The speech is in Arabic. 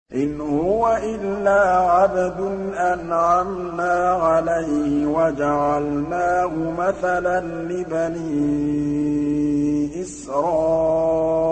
إِنْ هُوَ إِلَّا عَبْدٌ أَنْعَمْنَا عَلَيْهِ وَجَعَلْنَاهُ مَثَلًا لِّبَنِي إِسْرَائِيلَ